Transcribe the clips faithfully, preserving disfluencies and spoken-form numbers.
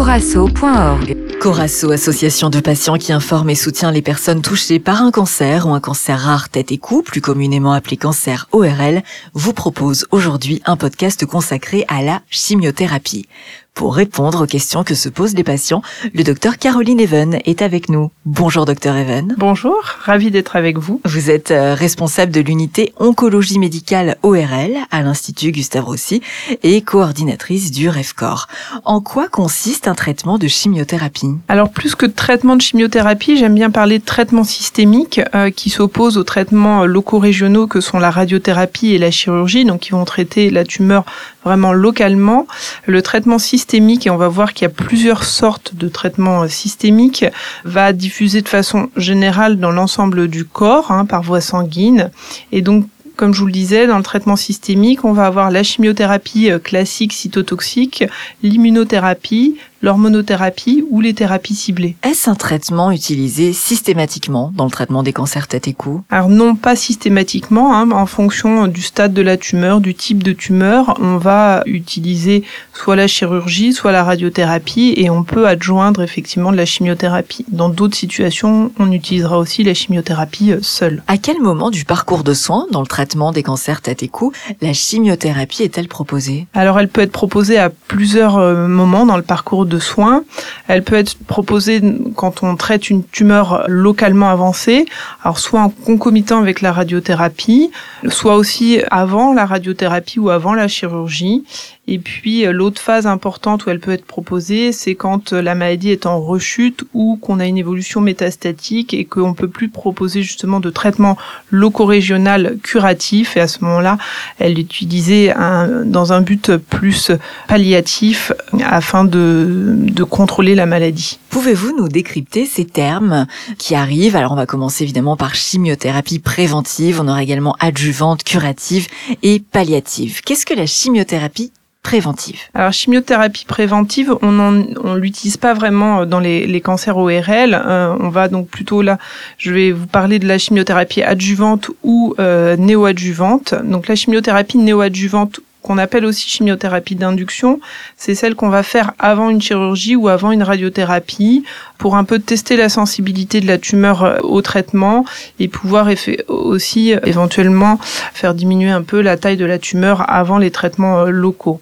corasso point org. Corasso, association de patients qui informe et soutient les personnes touchées par un cancer ou un cancer rare tête et cou, plus communément appelé cancer O R L, vous propose aujourd'hui un podcast consacré à la chimiothérapie. Pour répondre aux questions que se posent les patients, le docteur Caroline Even est avec nous. Bonjour docteur Even. Bonjour, ravie d'être avec vous. Vous êtes responsable de l'unité oncologie médicale O R L à l'Institut Gustave Roussy et coordinatrice du REFCOR. En quoi consiste un traitement de chimiothérapie ? Alors plus que de traitement de chimiothérapie, j'aime bien parler de traitement systémique euh, qui s'oppose aux traitements locaux-régionaux que sont la radiothérapie et la chirurgie, donc qui vont traiter la tumeur vraiment localement. Le traitement systémique, et on va voir qu'il y a plusieurs sortes de traitements systémiques, va diffuser de façon générale dans l'ensemble du corps, hein, par voie sanguine. Et donc, comme je vous le disais, dans le traitement systémique, on va avoir la chimiothérapie classique cytotoxique, l'immunothérapie, l'hormonothérapie ou les thérapies ciblées. Est-ce un traitement utilisé systématiquement dans le traitement des cancers tête et cou ? Alors non, pas systématiquement, hein, en fonction du stade de la tumeur, du type de tumeur, on va utiliser soit la chirurgie, soit la radiothérapie et on peut adjoindre effectivement de la chimiothérapie. Dans d'autres situations, on utilisera aussi la chimiothérapie seule. À quel moment du parcours de soins, dans le traitement des cancers tête et cou, la chimiothérapie est-elle proposée ? Alors elle peut être proposée à plusieurs moments dans le parcours de de soins. Elle peut être proposée quand on traite une tumeur localement avancée, alors soit en concomitant avec la radiothérapie, soit aussi avant la radiothérapie ou avant la chirurgie. Et puis l'autre phase importante où elle peut être proposée, c'est quand la maladie est en rechute ou qu'on a une évolution métastatique et qu'on peut plus proposer justement de traitement loco-régional curatif. Et à ce moment-là, elle est utilisée un, dans un but plus palliatif afin de, de contrôler la maladie. Pouvez-vous nous décrypter ces termes qui arrivent ? Alors on va commencer évidemment par chimiothérapie préventive, on aura également adjuvante, curative et palliative. Qu'est-ce que la chimiothérapie préventive? Alors chimiothérapie préventive, on en, on l'utilise pas vraiment dans les, les cancers O R L. Euh, on va donc plutôt là, je vais vous parler de la chimiothérapie adjuvante ou euh, néoadjuvante. Donc la chimiothérapie néoadjuvante, qu'on appelle aussi chimiothérapie d'induction, c'est celle qu'on va faire avant une chirurgie ou avant une radiothérapie pour un peu tester la sensibilité de la tumeur au traitement et pouvoir eff- aussi éventuellement faire diminuer un peu la taille de la tumeur avant les traitements locaux.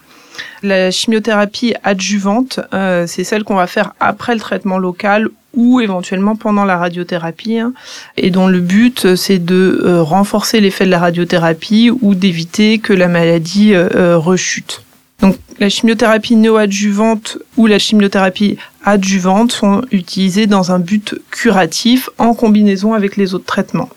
La chimiothérapie adjuvante, euh, c'est celle qu'on va faire après le traitement local ou éventuellement pendant la radiothérapie, hein, et dont le but c'est de euh, renforcer l'effet de la radiothérapie ou d'éviter que la maladie euh, rechute. Donc la chimiothérapie néoadjuvante ou la chimiothérapie adjuvante sont utilisées dans un but curatif en combinaison avec les autres traitements.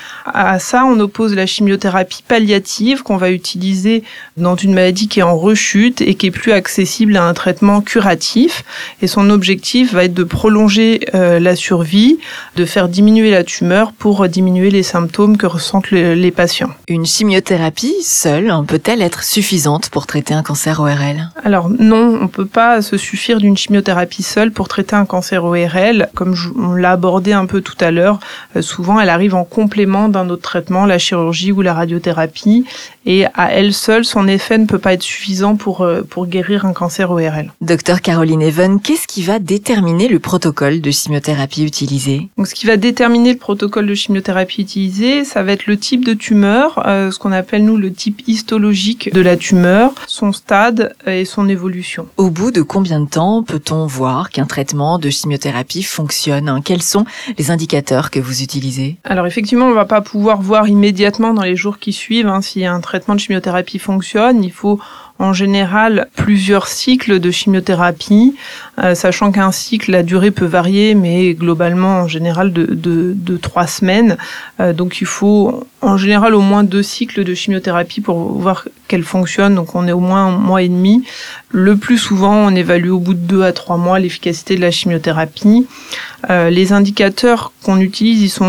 À ça, on oppose la chimiothérapie palliative qu'on va utiliser dans une maladie qui est en rechute et qui est plus accessible à un traitement curatif. Et son objectif va être de prolonger euh, la survie, de faire diminuer la tumeur pour diminuer les symptômes que ressentent le, les patients. Une chimiothérapie seule peut-elle être suffisante pour traiter un cancer O R L ? Alors non, on peut pas se suffire d'une chimiothérapie seule pour traiter un cancer O R L. Comme je, on l'a abordé un peu tout à l'heure, euh, souvent elle arrive en complément d'un autre traitement, la chirurgie ou la radiothérapie, et à elle seule, son effet ne peut pas être suffisant pour, pour guérir un cancer O R L. Docteur Caroline Even, qu'est-ce qui va déterminer le protocole de chimiothérapie utilisé ? Donc, ce qui va déterminer le protocole de chimiothérapie utilisé, ça va être le type de tumeur, euh, ce qu'on appelle nous le type histologique de la tumeur, son stade et son évolution. Au bout de combien de temps peut-on voir qu'un traitement de chimiothérapie fonctionne ? Quels sont les indicateurs que vous utilisez ? Alors effectivement, on va pas pouvoir voir immédiatement dans les jours qui suivent hein, si un traitement de chimiothérapie fonctionne. Il faut en général plusieurs cycles de chimiothérapie, euh, sachant qu'un cycle, la durée peut varier, mais globalement en général de, de, de trois semaines. Euh, donc il faut en général au moins deux cycles de chimiothérapie pour voir qu'elle fonctionne. Donc on est au moins un mois et demi. Le plus souvent, on évalue au bout de deux à trois mois l'efficacité de la chimiothérapie. Euh, les indicateurs qu'on utilise, ils sont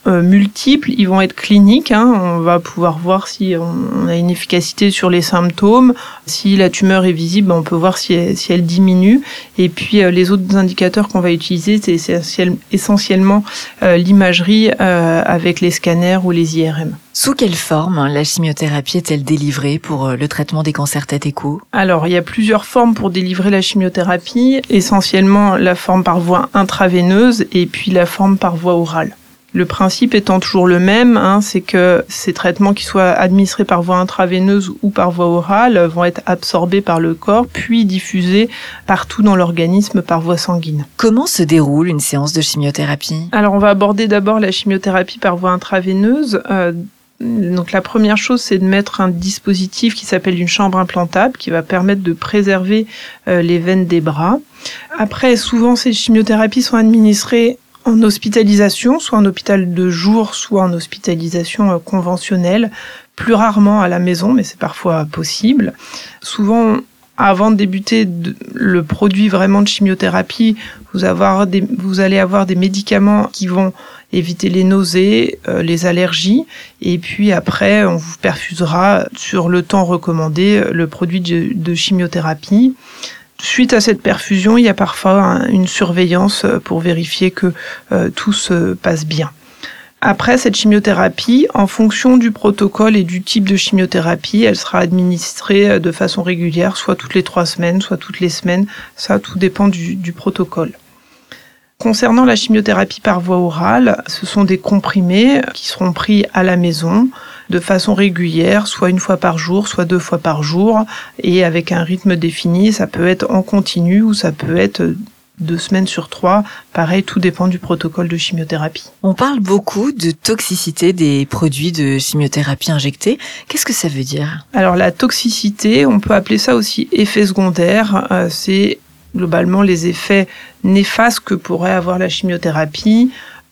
euh, multiples, ils vont être cliniques. Hein. On va pouvoir voir si on a une efficacité sur les symptômes. Si la tumeur est visible, on peut voir si elle, si elle diminue. Et puis, euh, les autres indicateurs qu'on va utiliser, c'est essentiel, essentiellement euh, l'imagerie euh, avec les scanners ou les I R M. Sous quelle forme la chimiothérapie est-elle délivrée pour le traitement des cancers tête et cou ? Alors, il y a plusieurs formes pour délivrer la chimiothérapie, essentiellement la forme par voie intraveineuse et puis la forme par voie orale. Le principe étant toujours le même, hein, c'est que ces traitements qui soient administrés par voie intraveineuse ou par voie orale vont être absorbés par le corps, puis diffusés partout dans l'organisme par voie sanguine. Comment se déroule une séance de chimiothérapie ? Alors, on va aborder d'abord la chimiothérapie par voie intraveineuse. Euh, Donc la première chose, c'est de mettre un dispositif qui s'appelle une chambre implantable, qui va permettre de préserver euh, les veines des bras. Après, souvent, ces chimiothérapies sont administrées en hospitalisation, soit en hôpital de jour, soit en hospitalisation euh, conventionnelle, plus rarement à la maison, mais c'est parfois possible. Souvent, avant de débuter le produit vraiment de chimiothérapie, vous, avoir des, vous allez avoir des médicaments qui vont éviter les nausées, euh, les allergies, et puis après, on vous perfusera sur le temps recommandé le produit de, de chimiothérapie. Suite à cette perfusion, il y a parfois un, une surveillance pour vérifier que euh, tout se passe bien. Après cette chimiothérapie, en fonction du protocole et du type de chimiothérapie, elle sera administrée de façon régulière, soit toutes les trois semaines, soit toutes les semaines. Ça, tout dépend du, du protocole. Concernant la chimiothérapie par voie orale, ce sont des comprimés qui seront pris à la maison de façon régulière, soit une fois par jour, soit deux fois par jour, et avec un rythme défini. Ça peut être en continu ou ça peut être deux semaines sur trois. Pareil, tout dépend du protocole de chimiothérapie. On parle beaucoup de toxicité des produits de chimiothérapie injectés. Qu'est-ce que ça veut dire ? Alors la toxicité, on peut appeler ça aussi effet secondaire. Euh, c'est globalement les effets néfastes que pourrait avoir la chimiothérapie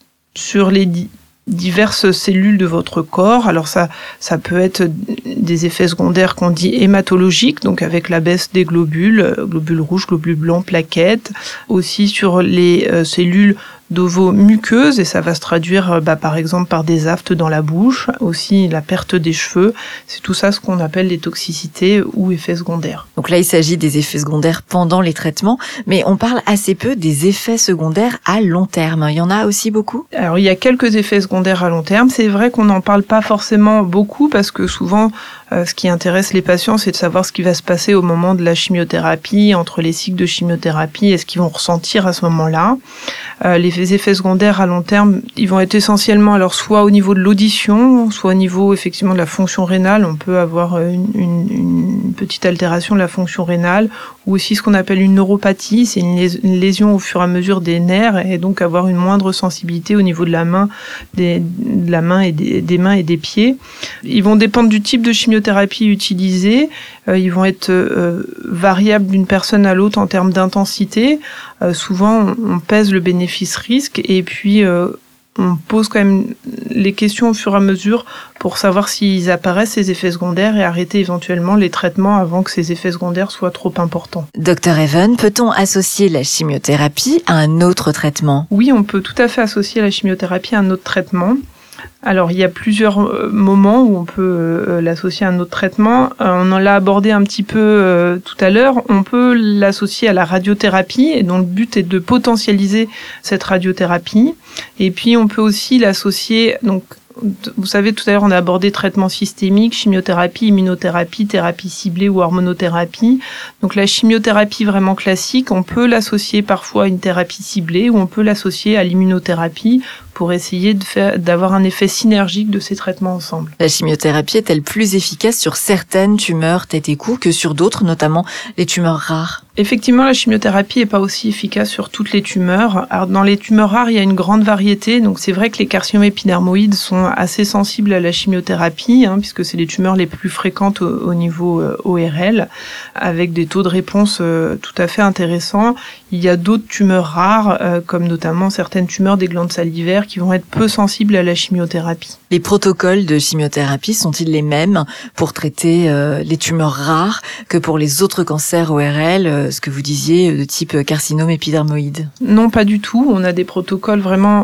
sur les di- diverses cellules de votre corps. Alors ça, ça peut être des effets secondaires qu'on dit hématologiques, donc avec la baisse des globules, globules rouges, globules blancs, plaquettes, aussi sur les euh, cellules d'ovomuqueuses, et ça va se traduire bah, par exemple par des aftes dans la bouche, aussi la perte des cheveux. C'est tout ça ce qu'on appelle les toxicités ou effets secondaires. Donc là, il s'agit des effets secondaires pendant les traitements, mais on parle assez peu des effets secondaires à long terme. Il y en a aussi beaucoup ? Alors, il y a quelques effets secondaires à long terme. C'est vrai qu'on n'en parle pas forcément beaucoup parce que souvent, euh, ce qui intéresse les patients, c'est de savoir ce qui va se passer au moment de la chimiothérapie, entre les cycles de chimiothérapie et ce qu'ils vont ressentir à ce moment-là. Euh, les effets secondaires à long terme, ils vont être essentiellement alors soit au niveau de l'audition, soit au niveau effectivement de la fonction rénale. On peut avoir une, une, une petite altération de la fonction rénale, ou aussi ce qu'on appelle une neuropathie. C'est une, lés- une lésion au fur et à mesure des nerfs, et donc avoir une moindre sensibilité au niveau de la main, des, de la main et des, des mains et des pieds. Ils vont dépendre du type de chimiothérapie utilisée. Euh, ils vont être euh, variables d'une personne à l'autre en termes d'intensité. Euh, souvent, on, on pèse le bénéfice-risque et puis euh, on pose quand même les questions au fur et à mesure pour savoir s'ils apparaissent, ces effets secondaires, et arrêter éventuellement les traitements avant que ces effets secondaires soient trop importants. Docteur Even, peut-on associer la chimiothérapie à un autre traitement ? Oui, on peut tout à fait associer la chimiothérapie à un autre traitement. Alors, il y a plusieurs moments où on peut euh, l'associer à un autre traitement. Euh, on en l'a abordé un petit peu euh, tout à l'heure. On peut l'associer à la radiothérapie, et dont le but est de potentialiser cette radiothérapie. Et puis, on peut aussi l'associer, donc, vous savez, tout à l'heure, on a abordé traitement systémique, chimiothérapie, immunothérapie, thérapie ciblée ou hormonothérapie. Donc, la chimiothérapie vraiment classique, on peut l'associer parfois à une thérapie ciblée, ou on peut l'associer à l'immunothérapie pour essayer de faire, d'avoir un effet synergique de ces traitements ensemble. La chimiothérapie est-elle plus efficace sur certaines tumeurs tête et cou que sur d'autres, notamment les tumeurs rares ? Effectivement, la chimiothérapie n'est pas aussi efficace sur toutes les tumeurs. Alors, dans les tumeurs rares, il y a une grande variété. Donc, c'est vrai que les carcinomes épidermoïdes sont assez sensibles à la chimiothérapie, hein, puisque c'est les tumeurs les plus fréquentes au, au niveau euh, O R L, avec des taux de réponse euh, tout à fait intéressants. Il y a d'autres tumeurs rares, euh, comme notamment certaines tumeurs des glandes salivaires, qui vont être peu sensibles à la chimiothérapie. Les protocoles de chimiothérapie sont-ils les mêmes pour traiter euh, les tumeurs rares que pour les autres cancers O R L, euh, ce que vous disiez de type carcinome épidermoïde ? Non, pas du tout. On a des protocoles vraiment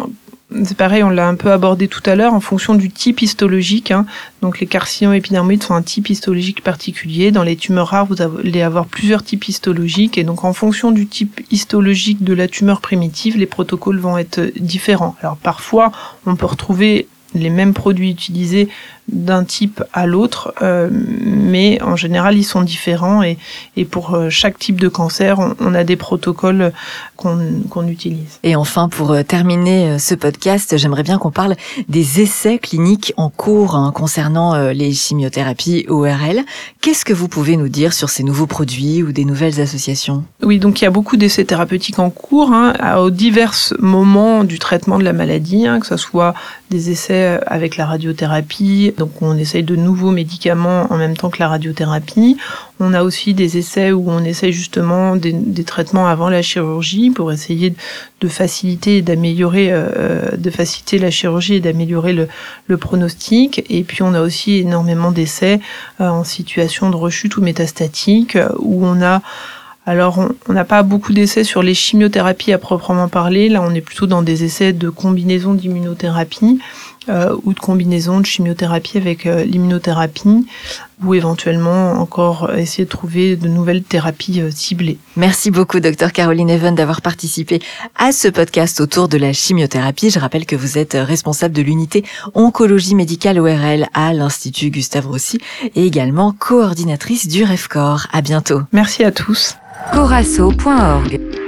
C'est pareil, on l'a un peu abordé tout à l'heure, en fonction du type histologique. Hein. Donc les carcinomes épidermoïdes sont un type histologique particulier. Dans les tumeurs rares, vous allez avoir plusieurs types histologiques. Et donc en fonction du type histologique de la tumeur primitive, les protocoles vont être différents. Alors parfois, on peut retrouver les mêmes produits utilisés d'un type à l'autre, euh, mais en général ils sont différents et, et pour chaque type de cancer, on, on a des protocoles qu'on, qu'on utilise. Et enfin, pour terminer ce podcast, j'aimerais bien qu'on parle des essais cliniques en cours hein, concernant euh, les chimiothérapies O R L. Qu'est-ce que vous pouvez nous dire sur ces nouveaux produits ou des nouvelles associations ? Oui, donc il y a beaucoup d'essais thérapeutiques en cours hein, à, aux divers moments du traitement de la maladie, hein, que ce soit des essais avec la radiothérapie. Donc on essaye de nouveaux médicaments en même temps que la radiothérapie. On a aussi des essais où on essaye justement des, des traitements avant la chirurgie pour essayer de faciliter et d'améliorer, euh, de faciliter la chirurgie et d'améliorer le, le pronostic. Et puis on a aussi énormément d'essais euh, en situation de rechute ou métastatique où on a Alors, on n'a pas beaucoup d'essais sur les chimiothérapies à proprement parler. Là, on est plutôt dans des essais de combinaison d'immunothérapie euh, ou de combinaison de chimiothérapie avec euh, l'immunothérapie ou éventuellement encore essayer de trouver de nouvelles thérapies euh, ciblées. Merci beaucoup, docteur Caroline Even, d'avoir participé à ce podcast autour de la chimiothérapie. Je rappelle que vous êtes responsable de l'unité oncologie médicale O R L à l'Institut Gustave Roussy et également coordinatrice du REFCOR. À bientôt. Merci à tous. corasso point org